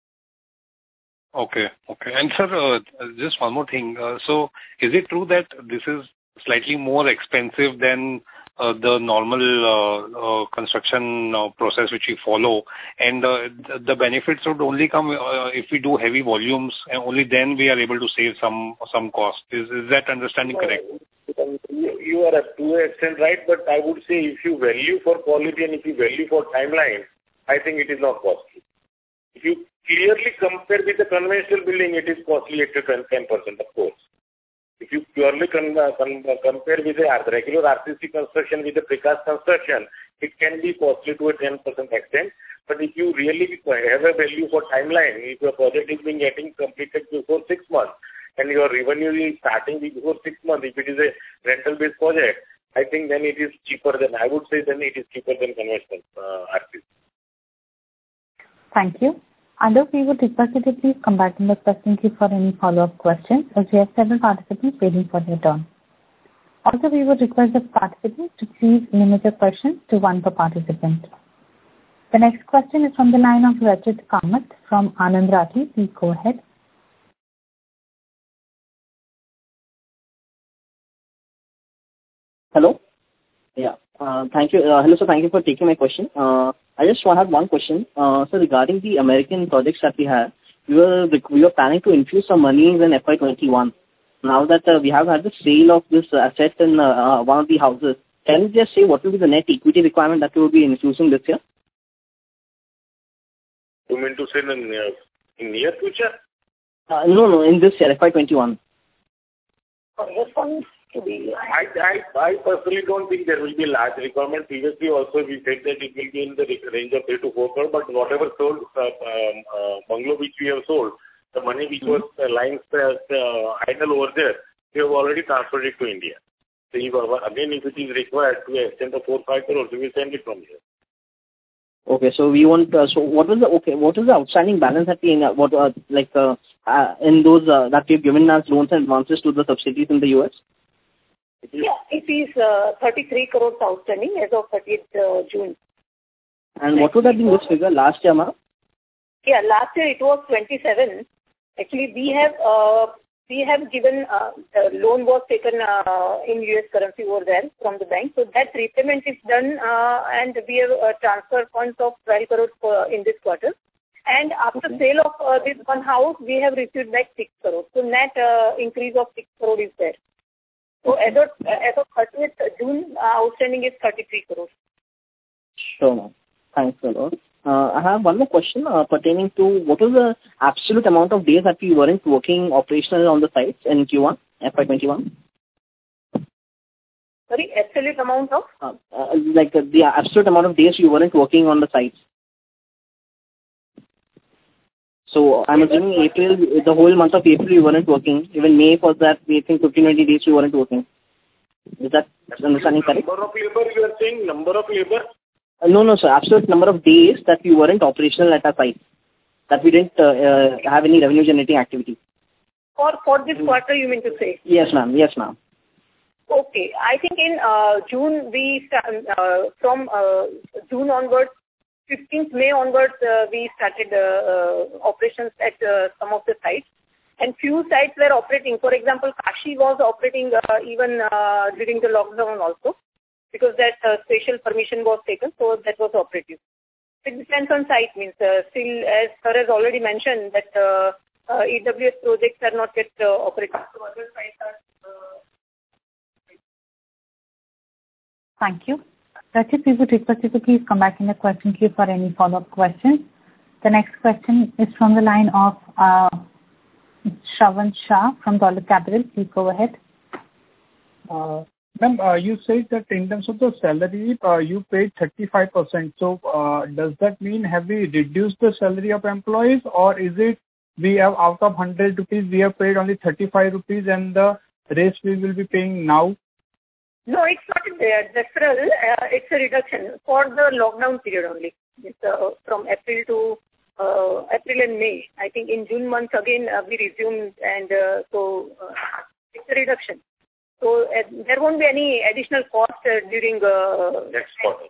Okay, okay. And sir, uh, just one more thing. Uh, so, is it true that this is slightly more expensive than uh, the normal uh, uh, construction uh, process which we follow, and uh, the, the benefits would only come uh, if we do heavy volumes, and only then we are able to save some some cost? Is is that understanding no. correct? You are up to an extent right, but I would say if you value for quality and if you value for timeline, I think it is not costly. If you clearly compare with the conventional building, it is costly at ten percent, of course. If you purely con- con- compare with the regular R C C construction with the precast construction, it can be costly to a ten percent extent. But if you really have a value for timeline, if your project is being getting completed before six months, and your revenue is starting before six months, if it is a rental-based project, I think then it is cheaper than, I would say then it is cheaper than conventional uh, R C C. Thank you. Alok, we would request you to please come back in the question queue for any follow-up questions, as we have several participants waiting for their turn. Also, we would request the participants to please limit your questions to one per participant. The next question is from the line of Rachit Kamath from Anand Rathi. Please go ahead. Hello? Yeah. Uh, thank you. Uh, hello, sir. Thank you for taking my question. Uh, I just have one question. Uh, so regarding the American projects that we have, we were we were planning to infuse some money in F Y twenty-one. Now that uh, we have had the sale of this asset in uh, uh, one of the houses, can you just say what will be the net equity requirement that we will be infusing this year? You mean to say in, uh, in near future? Uh, no, no, in this year, F Y twenty-one. I, I, I personally don't think there will be large requirement. Previously also we said that it will be in the range of three to four crore, but whatever sold, uh, um, uh, bungalow which we have sold, the money which was uh, lying uh, uh, idle over there, we have already transferred it to India. So if, uh, again, if it is required to extend the four, five crores, we will send it from here. Okay, so we want. Uh, so what was the okay? What is the outstanding balance that we uh, what uh, like uh, uh, in those uh, that we've given as loans and advances to the subsidiaries in the U S? Yeah, it is uh, thirty-three crores outstanding as of thirtieth uh, June. And what would have been this figure last year, ma'am? Yeah, last year it was twenty-seven. Actually, we have uh, we have given uh, the loan was taken uh, in U S currency over there from the bank. So that repayment is done, uh, and we have uh, transferred funds of twelve crores for, in this quarter. And after okay. sale of uh, this one house, we have received back six crores. So net uh, increase of six crores is there. So as of, as of thirtieth June, uh, outstanding is thirty-three crores. Sure, ma'am. Thanks a lot. Uh, I have one more question uh, pertaining to what was the absolute amount of days that we weren't working operational on the sites in Q one, F Y twenty-one? Sorry, absolute amount of? Uh, uh, like uh, the absolute amount of days you weren't working on the sites. So I'm assuming April, the whole month of April you weren't working. Even May for that, we think fifteen, twenty days you weren't working. Is that understanding correct? Number of labor, you are saying number of labor? Uh, no, no, sir. Absolute number of days that we weren't operational at our site. That we didn't uh, uh, have any revenue generating activity. For, for this quarter, you mean to say? Yes, ma'am. Yes, ma'am. Okay. I think in uh, June, we start, uh, from uh, June onwards, fifteenth May onwards, uh, we started uh, uh, operations at uh, some of the sites. And few sites were operating. For example, Kashi was operating uh, even uh, during the lockdown also, because that uh, special permission was taken, so that was operative. It depends on site, means uh, still, as sir has already mentioned, that uh, uh, E W S projects are not yet uh, operating. So other sites are. Uh, Thank you. Rachit, we would request you to please come back in the question queue for any follow-up questions. The next question is from the line of uh, Shravan Shah from Dolat Capital. Please go ahead. Uh, Ma'am, uh, you said that in terms of the salary, uh, you paid thirty-five percent. So uh, does that mean have we reduced the salary of employees, or is it we have out of one hundred rupees, we have paid only thirty-five rupees and the rest we will be paying now? No, it's not a deferral. Uh, it's a reduction for the lockdown period only. It's uh, from April to uh, April and May. I think in June month again uh, we resumed, and uh, so uh, it's a reduction. So uh, there won't be any additional cost uh, during uh, next quarter.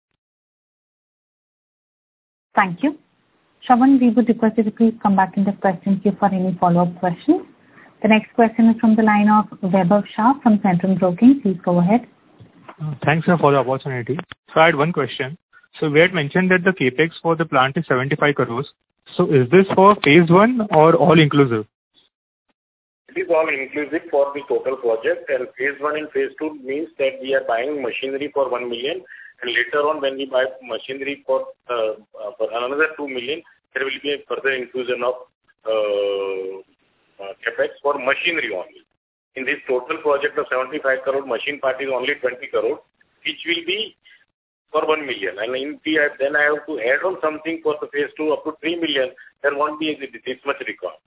Thank you. Shravan, we would request you to please come back in the question queue for any follow-up questions. The next question is from the line of Vaibhav Shah from Centrum Broking. Please go ahead. Uh, thanks sir, for the opportunity. So I had one question. So we had mentioned that the capex for the plant is seventy-five crores. So is this for phase one or all inclusive? It is all inclusive for the total project, and phase one and phase two means that we are buying machinery for one million, and later on when we buy machinery for, uh, uh, for another two million, there will be a further infusion of uh, uh, capex for machinery only. In this total project of seventy-five crore, machine part is only twenty crore, which will be for one million. And in the, then I have to add on something for the phase two up to three million. There won't be this much required.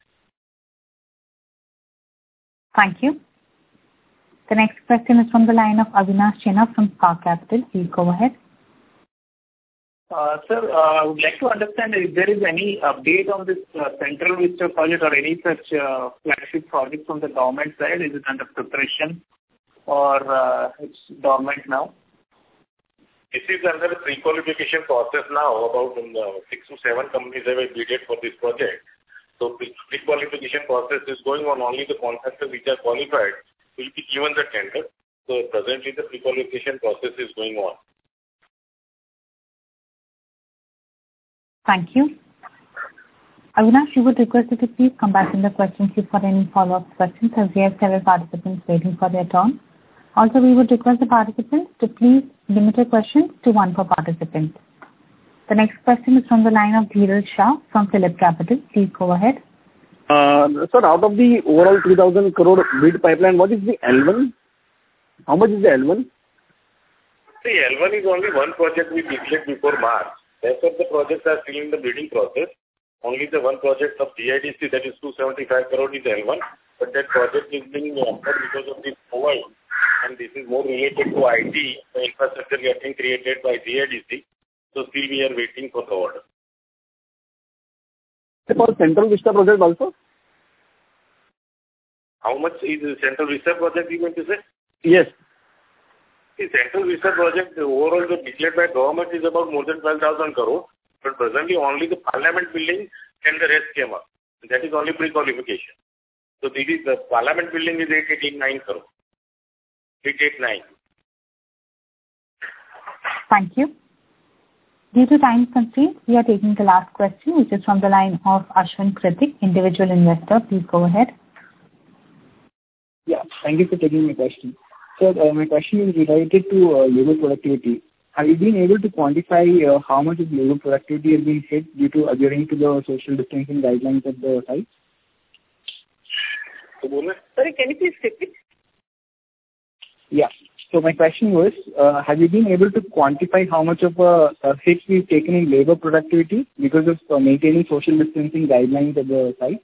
Thank you. The next question is from the line of Avinash Chenna from Spark Capital. Please go ahead. Uh, sir, uh, I would like to understand if there is any update on this uh, Central Vista project or any such uh, flagship project from the government side. Is it under preparation or uh, it's dormant now? This is under the pre-qualification process now. About um, uh, six to seven companies have bidded for this project. So the pre-qualification process is going on. Only the contractors which are qualified will be given the tender. So presently the pre-qualification process is going on. Thank you. Avinash, you would request you to please come back in the question queue for any follow-up questions, as we have several participants waiting for their turn. Also, we would request the participants to please limit your questions to one per participant. The next question is from the line of Dheeraj Shah from Phillip Capital. Please go ahead. Uh, sir, out of the overall three thousand crore bid pipeline, what is the L one? How much is the L one? See, L one is only one project we declared before March. Rest of the projects are still in the bidding process. Only the one project of G I D C, that is two hundred seventy-five crore, is L one, but that project is being offered because of this COVID, and this is more related to I T, the infrastructure getting created by G I D C. So still we are waiting for the order. For Central Vista project also? How much is the Central Vista project you going to say? Yes. The Central Vista project, the overall the declared by government is about more than twelve thousand crore, but presently only the Parliament building and the rest came up. That is only pre-qualification. So this is, the Parliament building is eight hundred eighty-nine crore. eight hundred eighty-nine. Thank you. Due to time constraints, we are taking the last question, which is from the line of Ashwin Kritik, individual investor. Please go ahead. Yeah, thank you for taking my question. So uh, my question is related to uh, labor productivity. Have you been able to quantify uh, how much of labor productivity has been hit due to adhering to the social distancing guidelines at the site? Sorry, can you please repeat? Yeah. So my question was, uh, have you been able to quantify how much of a, a hit we've taken in labor productivity because of uh, maintaining social distancing guidelines at the site?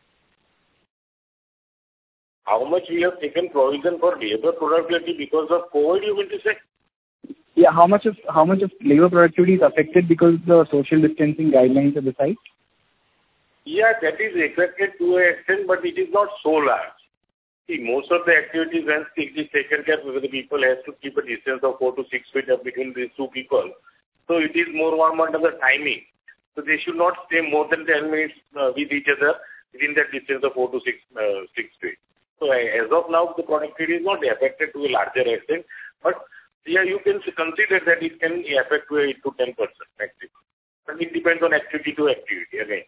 How much we have taken provision for labor productivity because of COVID, you mean to say? Yeah, how much of how much of labor productivity is affected because of the social distancing guidelines at the site? Yeah, that is affected to an extent, but it is not so large. See, most of the activities, when it is taken care of, the people has to keep a distance of four to six feet between these two people. So it is more one under the timing. So they should not stay more than ten minutes uh, with each other within that distance of four to six, uh, six feet. So as of now, the productivity is not affected to a larger extent, but yeah, you can consider that it can affect to eight to ten percent maximum. But it depends on activity to activity again.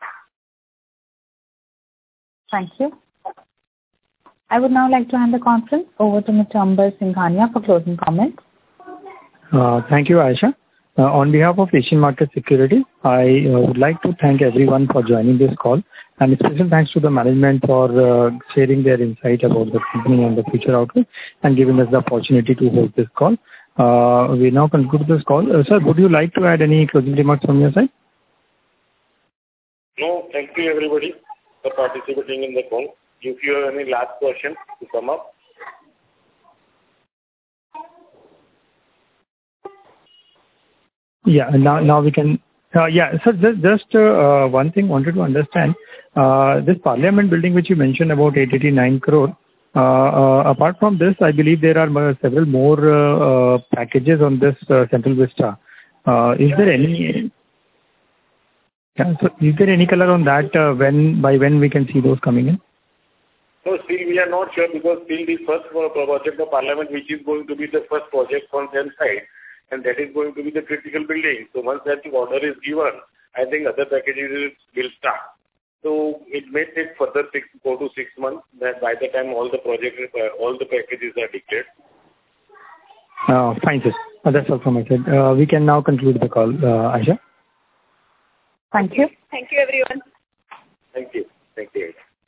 Thank you. I would now like to hand the conference over to Mister Amber Singhania for closing comments. Uh, thank you, Aisha. Uh, on behalf of Asian Market Securities, I uh, would like to thank everyone for joining this call, and special thanks to the management for uh, sharing their insight about the company and the future outlook and giving us the opportunity to host this call. Uh, we now conclude this call. Uh, sir, would you like to add any closing remarks from your side? No, thank you everybody for participating in the call. If you have any last question to come up. Yeah, now now we can. Uh, yeah, sir, just, just uh, one thing wanted to understand. Uh, this Parliament building which you mentioned about eight hundred eighty-nine crore, uh, uh, apart from this, I believe there are uh, several more uh, uh, packages on this uh, Central Vista. Uh, is there any... Yeah, so is there any color on that, uh, when by when we can see those coming in? No, still we are not sure because still the first project of Parliament, which is going to be the first project from their side, and that is going to be the critical building. So once that order is given, I think other packages will start. So it may take further six, four to six months. That by the time all the projects, uh, all the packages are declared. Uh, fine, sir. Uh, that's all from my side. Uh, we can now conclude the call, uh, Aisha. Thank you. Thank you, everyone. Thank you. Thank you.